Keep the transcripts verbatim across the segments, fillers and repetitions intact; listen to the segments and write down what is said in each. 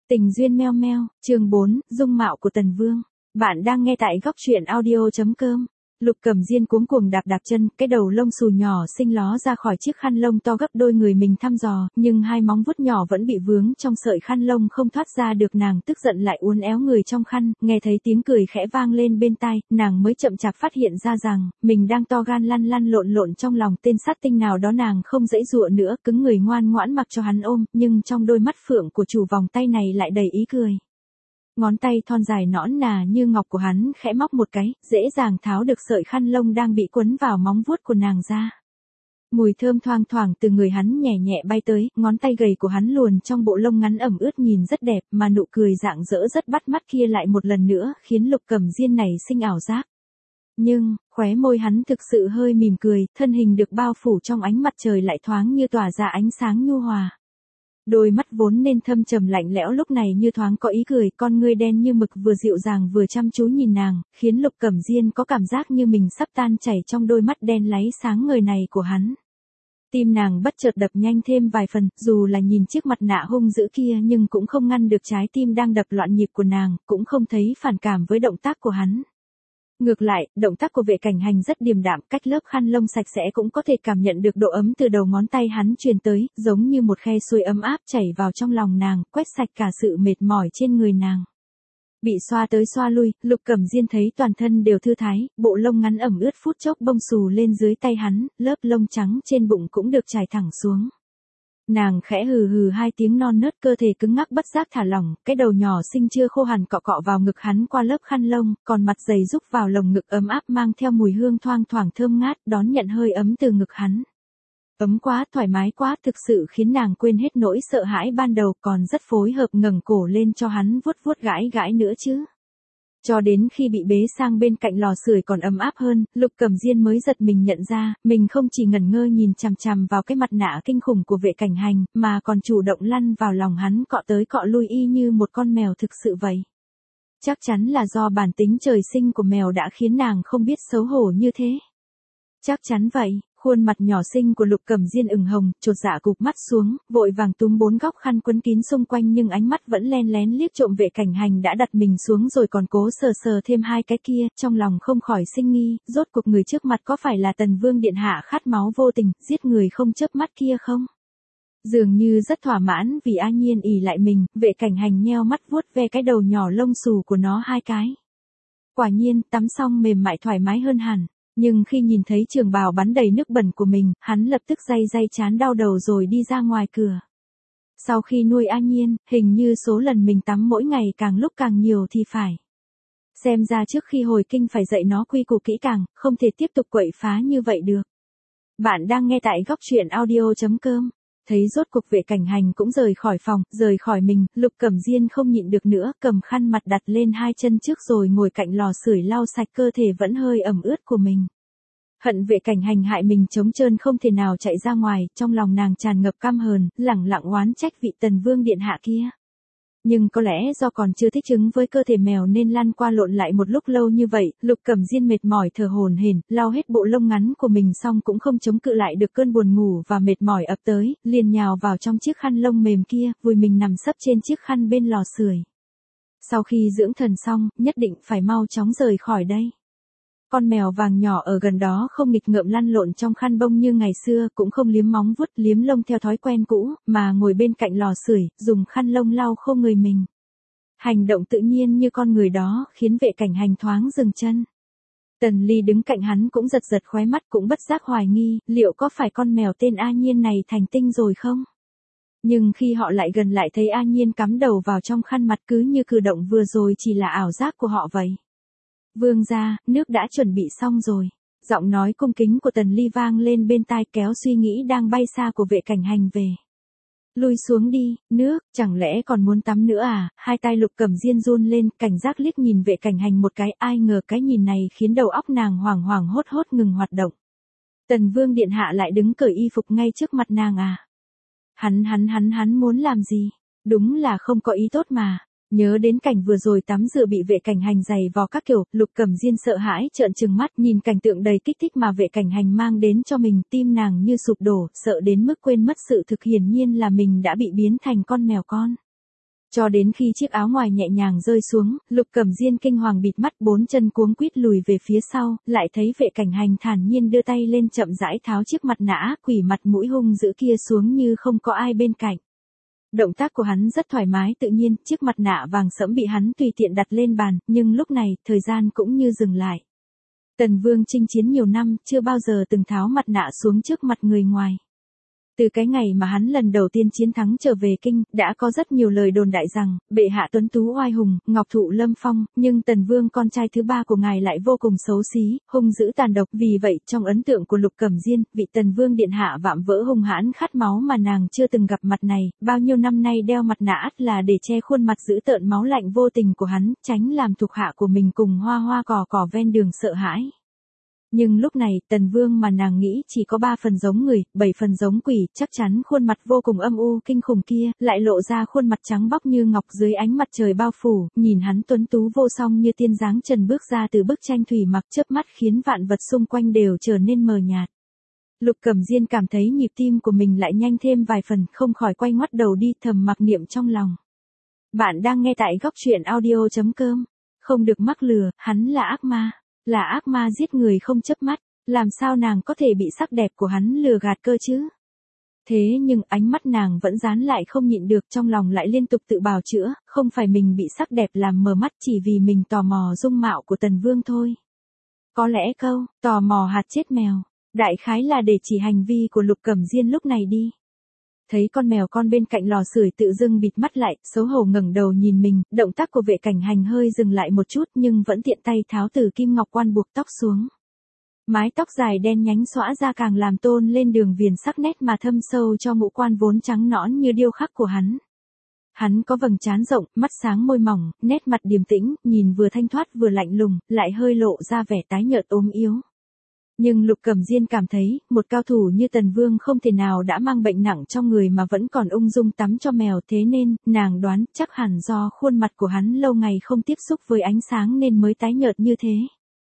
Tình duyên meo meo, chương bốn, dung mạo của Tần Vương. Bạn đang nghe tại góc truyện audio chấm com. Lục Cẩm Diên cuống cuồng đạp đạp chân, cái đầu lông xù nhỏ xinh ló ra khỏi chiếc khăn lông to gấp đôi người mình thăm dò, nhưng hai móng vuốt nhỏ vẫn bị vướng trong sợi khăn lông không thoát ra được. Nàng tức giận lại uốn éo người trong khăn, nghe thấy tiếng cười khẽ vang lên bên tai, nàng mới chậm chạp phát hiện ra rằng mình đang to gan lăn lăn lộn lộn trong lòng tên sát tinh nào đó. Nàng không dãy dụa nữa, cứng người ngoan ngoãn mặc cho hắn ôm, nhưng trong đôi mắt phượng của chủ vòng tay này lại đầy ý cười. Ngón tay thon dài nõn nà như ngọc của hắn khẽ móc một cái, dễ dàng tháo được sợi khăn lông đang bị quấn vào móng vuốt của nàng ra. Mùi thơm thoang thoảng từ người hắn nhẹ nhẹ bay tới, ngón tay gầy của hắn luồn trong bộ lông ngắn ẩm ướt nhìn rất đẹp, mà nụ cười rạng rỡ rất bắt mắt kia lại một lần nữa khiến Lục Cẩm Diên này sinh ảo giác. Nhưng, khóe môi hắn thực sự hơi mỉm cười, thân hình được bao phủ trong ánh mặt trời lại thoáng như tỏa ra ánh sáng nhu hòa. Đôi mắt vốn nên thâm trầm lạnh lẽo lúc này như thoáng có ý cười, con ngươi đen như mực vừa dịu dàng vừa chăm chú nhìn nàng, khiến Lục Cẩm Diên có cảm giác như mình sắp tan chảy trong đôi mắt đen láy sáng ngời này của hắn. Tim nàng bất chợt đập nhanh thêm vài phần, dù là nhìn chiếc mặt nạ hung dữ kia nhưng cũng không ngăn được trái tim đang đập loạn nhịp của nàng, cũng không thấy phản cảm với động tác của hắn. Ngược lại, động tác của Vệ Cảnh Hành rất điềm đạm, cách lớp khăn lông sạch sẽ cũng có thể cảm nhận được độ ấm từ đầu ngón tay hắn truyền tới, giống như một khe suối ấm áp chảy vào trong lòng nàng, quét sạch cả sự mệt mỏi trên người nàng. Bị xoa tới xoa lui, Lục Cẩm Diên thấy toàn thân đều thư thái, bộ lông ngắn ẩm ướt phút chốc bông xù lên dưới tay hắn, lớp lông trắng trên bụng cũng được trải thẳng xuống. Nàng khẽ hừ hừ hai tiếng non nớt, cơ thể cứng ngắc bất giác thả lỏng, cái đầu nhỏ xinh chưa khô hẳn cọ cọ vào ngực hắn qua lớp khăn lông, còn mặt dày rúc vào lồng ngực ấm áp mang theo mùi hương thoang thoảng thơm ngát, đón nhận hơi ấm từ ngực hắn. Ấm quá, thoải mái quá, thực sự khiến nàng quên hết nỗi sợ hãi ban đầu, còn rất phối hợp ngẩng cổ lên cho hắn vuốt vuốt gãi gãi nữa chứ. Cho đến khi bị bế sang bên cạnh lò sưởi còn ấm áp hơn, Lục Cẩm Diên mới giật mình nhận ra, mình không chỉ ngẩn ngơ nhìn chằm chằm vào cái mặt nạ kinh khủng của Vệ Cảnh Hành, mà còn chủ động lăn vào lòng hắn cọ tới cọ lui y như một con mèo thực sự vậy. Chắc chắn là do bản tính trời sinh của mèo đã khiến nàng không biết xấu hổ như thế. Chắc chắn vậy. Khuôn mặt nhỏ xinh của Lục Cẩm Diên ửng hồng, chột dạ cụp mắt xuống, vội vàng túm bốn góc khăn quấn kín xung quanh, nhưng ánh mắt vẫn len lén liếc trộm Vệ Cảnh Hành đã đặt mình xuống rồi còn cố sờ sờ thêm hai cái kia, trong lòng không khỏi sinh nghi, rốt cuộc người trước mặt có phải là Tần Vương điện hạ khát máu vô tình, giết người không chớp mắt kia không? Dường như rất thỏa mãn vì A Nhiên ỉ lại mình, Vệ Cảnh Hành nheo mắt vuốt ve cái đầu nhỏ lông xù của nó hai cái. Quả nhiên, tắm xong mềm mại thoải mái hơn hẳn. Nhưng khi nhìn thấy trường bào bắn đầy nước bẩn của mình, hắn lập tức day day chán đau đầu rồi đi ra ngoài cửa. Sau khi nuôi A Nhiên, hình như số lần mình tắm mỗi ngày càng lúc càng nhiều thì phải. Xem ra trước khi hồi kinh phải dạy nó quy củ kỹ càng, không thể tiếp tục quậy phá như vậy được. Bạn đang nghe tại góc truyện audio chấm com. Thấy rốt cuộc Vệ Cảnh Hành cũng rời khỏi phòng, rời khỏi mình, Lục Cẩm Diên không nhịn được nữa, cầm khăn mặt đặt lên hai chân trước rồi ngồi cạnh lò sưởi lau sạch cơ thể vẫn hơi ẩm ướt của mình. Hận Vệ Cảnh Hành hại mình trống trơn không thể nào chạy ra ngoài, trong lòng nàng tràn ngập căm hờn, lẳng lặng oán trách vị Tần Vương điện hạ kia. Nhưng có lẽ do còn chưa thích ứng với cơ thể mèo nên lăn qua lộn lại một lúc lâu như vậy, Lục Cẩm Diên mệt mỏi thở hổn hển, lau hết bộ lông ngắn của mình xong cũng không chống cự lại được cơn buồn ngủ và mệt mỏi ập tới, liền nhào vào trong chiếc khăn lông mềm kia, vùi mình nằm sấp trên chiếc khăn bên lò sưởi. Sau khi dưỡng thần xong, nhất định phải mau chóng rời khỏi đây. Con mèo vàng nhỏ ở gần đó không nghịch ngợm lăn lộn trong khăn bông như ngày xưa, cũng không liếm móng vuốt liếm lông theo thói quen cũ, mà ngồi bên cạnh lò sưởi, dùng khăn lông lau khô người mình. Hành động tự nhiên như con người đó, khiến Vệ Cảnh Hành thoáng dừng chân. Tần Ly đứng cạnh hắn cũng giật giật khóe mắt, cũng bất giác hoài nghi, liệu có phải con mèo tên A Nhiên này thành tinh rồi không? Nhưng khi họ lại gần lại thấy A Nhiên cắm đầu vào trong khăn mặt, cứ như cử động vừa rồi chỉ là ảo giác của họ vậy. Vương gia, nước đã chuẩn bị xong rồi. Giọng nói cung kính của Tần Ly vang lên bên tai, kéo suy nghĩ đang bay xa của Vệ Cảnh Hành về. Lui xuống đi, nước, chẳng lẽ còn muốn tắm nữa à? Hai tay Lục Cẩm Diên run lên, cảnh giác liếc nhìn Vệ Cảnh Hành một cái, ai ngờ cái nhìn này khiến đầu óc nàng hoảng hoảng hốt hốt ngừng hoạt động. Tần Vương điện hạ lại đứng cởi y phục ngay trước mặt nàng à? Hắn hắn hắn hắn muốn làm gì? Đúng là không có ý tốt mà. Nhớ đến cảnh vừa rồi tắm rửa bị Vệ Cảnh Hành giày vò các kiểu, Lục Cẩm Diên sợ hãi trợn trừng mắt, nhìn cảnh tượng đầy kích thích mà Vệ Cảnh Hành mang đến cho mình, tim nàng như sụp đổ, sợ đến mức quên mất sự thực hiển nhiên là mình đã bị biến thành con mèo con. Cho đến khi chiếc áo ngoài nhẹ nhàng rơi xuống, Lục Cẩm Diên kinh hoàng bịt mắt bốn chân cuống quýt lùi về phía sau, lại thấy Vệ Cảnh Hành thản nhiên đưa tay lên chậm rãi tháo chiếc mặt nạ quỷ mặt mũi hung dữ kia xuống như không có ai bên cạnh. Động tác của hắn rất thoải mái tự nhiên, chiếc mặt nạ vàng sẫm bị hắn tùy tiện đặt lên bàn, nhưng lúc này, thời gian cũng như dừng lại. Tần Vương chinh chiến nhiều năm, chưa bao giờ từng tháo mặt nạ xuống trước mặt người ngoài. Từ cái ngày mà hắn lần đầu tiên chiến thắng trở về kinh, đã có rất nhiều lời đồn đại rằng, bệ hạ tuấn tú oai hùng, ngọc thụ lâm phong, nhưng Tần Vương con trai thứ ba của ngài lại vô cùng xấu xí, hung dữ tàn độc. Vì vậy, trong ấn tượng của Lục Cẩm Diên, vị Tần Vương điện hạ vạm vỡ hung hãn khát máu mà nàng chưa từng gặp mặt này, bao nhiêu năm nay đeo mặt nạ ắt là để che khuôn mặt dữ tợn máu lạnh vô tình của hắn, tránh làm thuộc hạ của mình cùng hoa hoa cỏ cỏ ven đường sợ hãi. Nhưng lúc này, Tần Vương mà nàng nghĩ chỉ có ba phần giống người, bảy phần giống quỷ, chắc chắn khuôn mặt vô cùng âm u kinh khủng kia, lại lộ ra khuôn mặt trắng bóc như ngọc dưới ánh mặt trời bao phủ, nhìn hắn tuấn tú vô song như tiên dáng trần bước ra từ bức tranh thủy mặc chớp mắt khiến vạn vật xung quanh đều trở nên mờ nhạt. Lục Cẩm Diên cảm thấy nhịp tim của mình lại nhanh thêm vài phần, không khỏi quay ngoắt đầu đi thầm mặc niệm trong lòng. Bạn đang nghe tại góc truyện audio chấm com. Không được mắc lừa, hắn là ác ma. Là ác ma giết người không chớp mắt, làm sao nàng có thể bị sắc đẹp của hắn lừa gạt cơ chứ? Thế nhưng ánh mắt nàng vẫn dán lại không nhịn được, trong lòng lại liên tục tự bào chữa, không phải mình bị sắc đẹp làm mờ mắt, chỉ vì mình tò mò dung mạo của Tần Vương thôi. Có lẽ câu, tò mò hạt chết mèo, đại khái là để chỉ hành vi của Lục Cẩm Diên lúc này đi. Thấy con mèo con bên cạnh lò sưởi tự dưng bịt mắt lại, xấu hổ ngẩng đầu nhìn mình, động tác của Vệ Cảnh Hành hơi dừng lại một chút nhưng vẫn tiện tay tháo từ kim ngọc quan buộc tóc xuống. Mái tóc dài đen nhánh xõa ra càng làm tôn lên đường viền sắc nét mà thâm sâu cho ngũ quan vốn trắng nõn như điêu khắc của hắn. Hắn có vầng trán rộng, mắt sáng môi mỏng, nét mặt điềm tĩnh, nhìn vừa thanh thoát vừa lạnh lùng, lại hơi lộ ra vẻ tái nhợt ốm yếu. Nhưng Lục Cẩm Diên cảm thấy, một cao thủ như Tần Vương không thể nào đã mang bệnh nặng trong người mà vẫn còn ung dung tắm cho mèo, thế nên, nàng đoán chắc hẳn do khuôn mặt của hắn lâu ngày không tiếp xúc với ánh sáng nên mới tái nhợt như thế.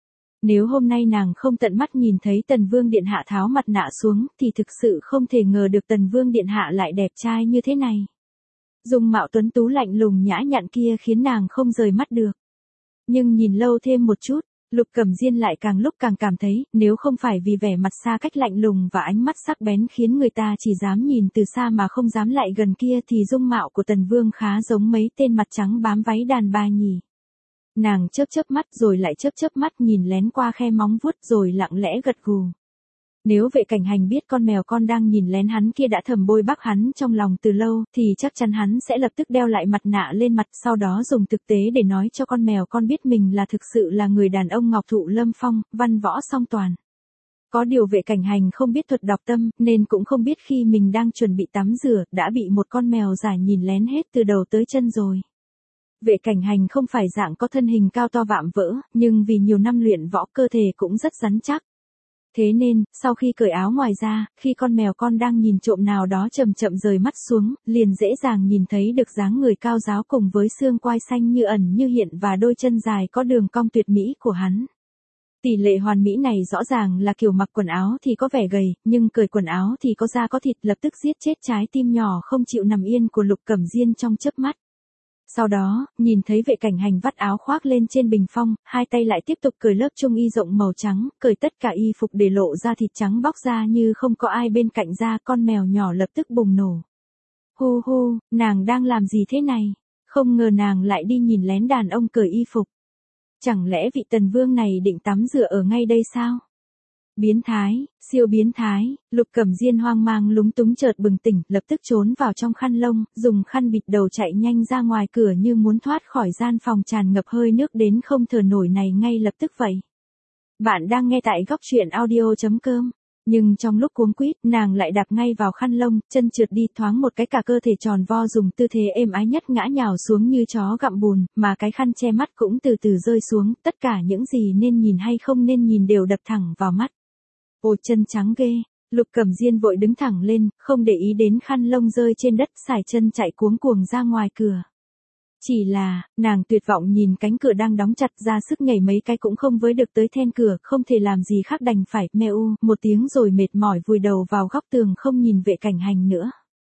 Nếu hôm nay nàng không tận mắt nhìn thấy Tần Vương điện hạ tháo mặt nạ xuống, thì thực sự không thể ngờ được Tần Vương điện hạ lại đẹp trai như thế này. Dung mạo tuấn tú lạnh lùng nhã nhặn kia khiến nàng không rời mắt được. Nhưng nhìn lâu thêm một chút, Lục Cẩm Diên lại càng lúc càng cảm thấy, nếu không phải vì vẻ mặt xa cách lạnh lùng và ánh mắt sắc bén khiến người ta chỉ dám nhìn từ xa mà không dám lại gần kia thì dung mạo của Tần Vương khá giống mấy tên mặt trắng bám váy đàn bà nhỉ. Nàng chớp chớp mắt rồi lại chớp chớp mắt nhìn lén qua khe móng vuốt rồi lặng lẽ gật gù. Nếu Vệ Cảnh Hành biết con mèo con đang nhìn lén hắn kia đã thầm bôi bác hắn trong lòng từ lâu, thì chắc chắn hắn sẽ lập tức đeo lại mặt nạ lên mặt, sau đó dùng thực tế để nói cho con mèo con biết mình là thực sự là người đàn ông ngọc thụ lâm phong, văn võ song toàn. Có điều Vệ Cảnh Hành không biết thuật đọc tâm, nên cũng không biết khi mình đang chuẩn bị tắm rửa, đã bị một con mèo dài nhìn lén hết từ đầu tới chân rồi. Vệ Cảnh Hành không phải dạng có thân hình cao to vạm vỡ, nhưng vì nhiều năm luyện võ cơ thể cũng rất rắn chắc. Thế nên, sau khi cởi áo ngoài ra, khi con mèo con đang nhìn trộm nào đó chậm chậm rời mắt xuống, liền dễ dàng nhìn thấy được dáng người cao ráo cùng với xương quai xanh như ẩn như hiện và đôi chân dài có đường cong tuyệt mỹ của hắn. Tỷ lệ hoàn mỹ này rõ ràng là kiểu mặc quần áo thì có vẻ gầy, nhưng cởi quần áo thì có da có thịt, lập tức giết chết trái tim nhỏ không chịu nằm yên của Lục Cẩm Diên trong chớp mắt. Sau đó, nhìn thấy Vệ Cảnh Hành vắt áo khoác lên trên bình phong, hai tay lại tiếp tục cởi lớp trung y rộng màu trắng, cởi tất cả y phục để lộ ra thịt trắng bóc ra như không có ai bên cạnh ra, con mèo nhỏ lập tức bùng nổ. Hu hu, nàng đang làm gì thế này? Không ngờ nàng lại đi nhìn lén đàn ông cởi y phục. Chẳng lẽ vị Tần Vương này định tắm rửa ở ngay đây sao? Biến thái, siêu biến thái, Lục Cẩm Diên hoang mang lúng túng chợt bừng tỉnh, lập tức trốn vào trong khăn lông, dùng khăn bịt đầu chạy nhanh ra ngoài cửa như muốn thoát khỏi gian phòng tràn ngập hơi nước đến không thở nổi này ngay lập tức vậy. Bạn đang nghe tại góc truyện audio chấm com. Nhưng trong lúc cuống quýt, nàng lại đạp ngay vào khăn lông, chân trượt đi thoáng một cái cả cơ thể tròn vo dùng tư thế êm ái nhất ngã nhào xuống như chó gặm bùn, mà cái khăn che mắt cũng từ từ rơi xuống, tất cả những gì nên nhìn hay không nên nhìn đều đập thẳng vào mắt. Ôi chân trắng ghê, Lục Cẩm Diên vội đứng thẳng lên, không để ý đến khăn lông rơi trên đất, sải chân chạy cuống cuồng ra ngoài cửa. Chỉ là, nàng tuyệt vọng nhìn cánh cửa đang đóng chặt, ra sức nhảy mấy cái cũng không với được tới then cửa, không thể làm gì khác đành phải meo một tiếng rồi mệt mỏi vùi đầu vào góc tường không nhìn Vệ Cảnh Hành nữa.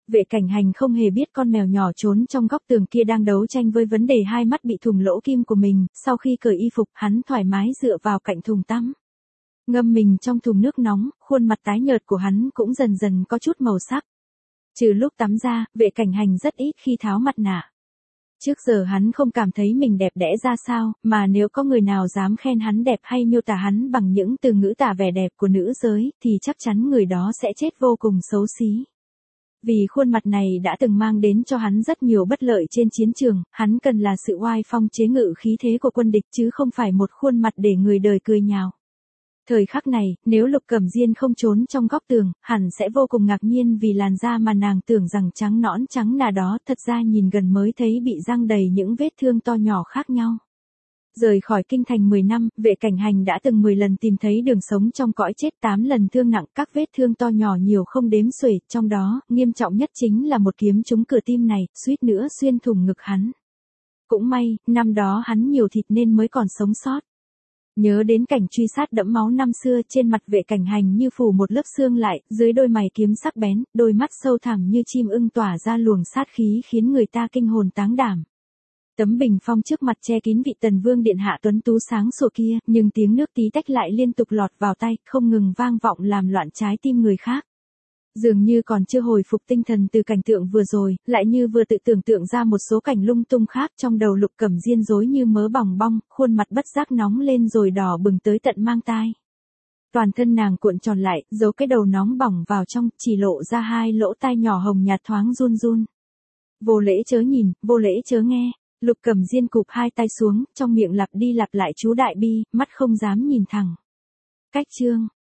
Vệ Cảnh Hành không hề biết con mèo nhỏ trốn trong góc tường kia đang đấu tranh với vấn đề hai mắt bị thủng lỗ kim của mình, sau khi cởi y phục, hắn thoải mái dựa vào cạnh thùng tắm. Ngâm mình trong thùng nước nóng, khuôn mặt tái nhợt của hắn cũng dần dần có chút màu sắc. Trừ lúc tắm ra, Vệ Cảnh Hành rất ít khi tháo mặt nạ. Trước giờ hắn không cảm thấy mình đẹp đẽ ra sao, mà nếu có người nào dám khen hắn đẹp hay miêu tả hắn bằng những từ ngữ tả vẻ đẹp của nữ giới, thì chắc chắn người đó sẽ chết vô cùng xấu xí. Vì khuôn mặt này đã từng mang đến cho hắn rất nhiều bất lợi trên chiến trường, hắn cần là sự oai phong chế ngự khí thế của quân địch chứ không phải một khuôn mặt để người đời cười nhạo. Thời khắc này, nếu Lục Cẩm Diên không trốn trong góc tường, hẳn sẽ vô cùng ngạc nhiên vì làn da mà nàng tưởng rằng trắng nõn trắng nà đó thật ra nhìn gần mới thấy bị răng đầy những vết thương to nhỏ khác nhau. Rời khỏi kinh thành mười năm, Vệ Cảnh Hành đã từng mười lần tìm thấy đường sống trong cõi chết, tám lần thương nặng, các vết thương to nhỏ nhiều không đếm xuể, trong đó, nghiêm trọng nhất chính là một kiếm trúng cửa tim này, suýt nữa xuyên thủng ngực hắn. Cũng may, năm đó hắn nhiều thịt nên mới còn sống sót. Nhớ đến cảnh truy sát đẫm máu năm xưa, trên mặt Vệ Cảnh Hành như phủ một lớp xương lại, dưới đôi mày kiếm sắc bén, đôi mắt sâu thẳm như chim ưng tỏa ra luồng sát khí khiến người ta kinh hồn táng đảm. Tấm bình phong trước mặt che kín vị Tần Vương điện hạ tuấn tú sáng sủa kia, nhưng tiếng nước tí tách lại liên tục lọt vào tai, không ngừng vang vọng làm loạn trái tim người khác. Dường như còn chưa hồi phục tinh thần từ cảnh tượng vừa rồi, lại như vừa tự tưởng tượng ra một số cảnh lung tung khác, trong đầu Lục Cẩm Diên rối như mớ bòng bong, khuôn mặt bất giác nóng lên rồi đỏ bừng tới tận mang tai. Toàn thân nàng cuộn tròn lại, giấu cái đầu nóng bỏng vào trong, chỉ lộ ra hai lỗ tai nhỏ hồng nhạt thoáng run run. Vô lễ chớ nhìn, vô lễ chớ nghe. Lục Cẩm Diên cụp hai tay xuống, trong miệng lặp đi lặp lại chú đại bi, mắt không dám nhìn thẳng. Cách chương